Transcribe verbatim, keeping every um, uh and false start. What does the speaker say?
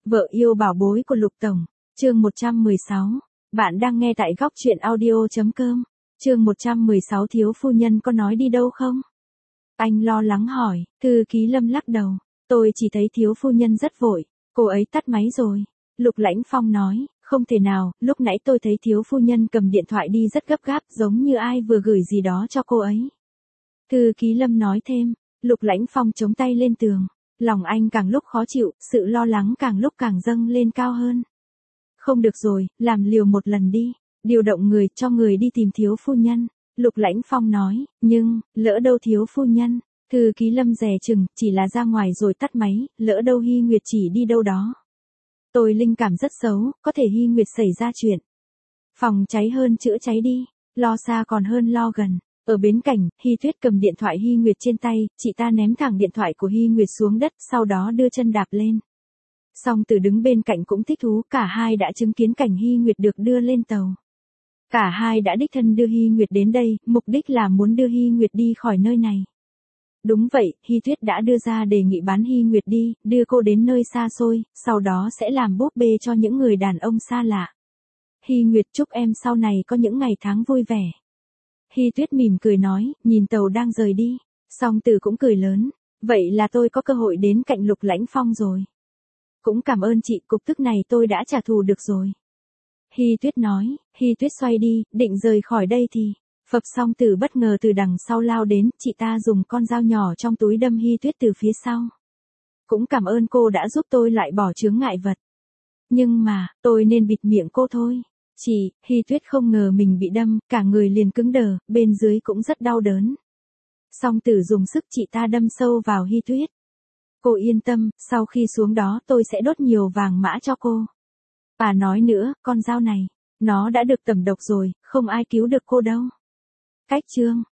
Vợ yêu bảo bối của Lục Tổng, chương một trăm mười sáu. Bạn đang nghe tại góc truyện audio.com. Chương một trăm mười sáu thiếu phu nhân có nói đi đâu không? Anh lo lắng hỏi, thư ký Lâm lắc đầu. Tôi chỉ thấy thiếu phu nhân rất vội, cô ấy tắt máy rồi. Lục Lãnh Phong nói, không thể nào, lúc nãy tôi thấy thiếu phu nhân cầm điện thoại đi rất gấp gáp giống như ai vừa gửi gì đó cho cô ấy. Thư ký Lâm nói thêm, Lục Lãnh Phong chống tay lên tường. Lòng anh càng lúc khó chịu, sự lo lắng càng lúc càng dâng lên cao hơn. Không được rồi, làm liều một lần đi, điều động người cho người đi tìm thiếu phu nhân. Lục Lãnh Phong nói, nhưng, lỡ đâu thiếu phu nhân. Thư ký Lâm dè chừng, chỉ là ra ngoài rồi tắt máy, lỡ đâu Hy Nguyệt chỉ đi đâu đó. Tôi linh cảm rất xấu, có thể Hy Nguyệt xảy ra chuyện. Phòng cháy hơn chữa cháy đi, lo xa còn hơn lo gần. Ở bến cảnh, Hy Tuyết cầm điện thoại Hy Nguyệt trên tay, chị ta ném thẳng điện thoại của Hy Nguyệt xuống đất, sau đó đưa chân đạp lên. Song Tử đứng bên cạnh cũng thích thú, cả hai đã chứng kiến cảnh Hy Nguyệt được đưa lên tàu. Cả hai đã đích thân đưa Hy Nguyệt đến đây, mục đích là muốn đưa Hy Nguyệt đi khỏi nơi này. Đúng vậy, Hy Tuyết đã đưa ra đề nghị bán Hy Nguyệt đi, đưa cô đến nơi xa xôi, sau đó sẽ làm búp bê cho những người đàn ông xa lạ. Hy Nguyệt chúc em sau này có những ngày tháng vui vẻ. Hy Tuyết mỉm cười nói, nhìn tàu đang rời đi. Song Tử cũng cười lớn. Vậy là tôi có cơ hội đến cạnh Lục Lãnh Phong rồi. Cũng cảm ơn chị, cục tức này tôi đã trả thù được rồi. Hy Tuyết nói. Hy Tuyết xoay đi, định rời khỏi đây thì phập Song Tử bất ngờ từ đằng sau lao đến, chị ta dùng con dao nhỏ trong túi đâm Hy Tuyết từ phía sau. Cũng cảm ơn cô đã giúp tôi loại bỏ chướng ngại vật. Nhưng mà, tôi nên bịt miệng cô thôi. Chị, Hy Tuyết không ngờ mình bị đâm, cả người liền cứng đờ, bên dưới cũng rất đau đớn. Song Tử dùng sức chị ta đâm sâu vào Hy Tuyết. Cô yên tâm, sau khi xuống đó tôi sẽ đốt nhiều vàng mã cho cô. Bà nói nữa, con dao này, nó đã được tẩm độc rồi, không ai cứu được cô đâu. Cách chương.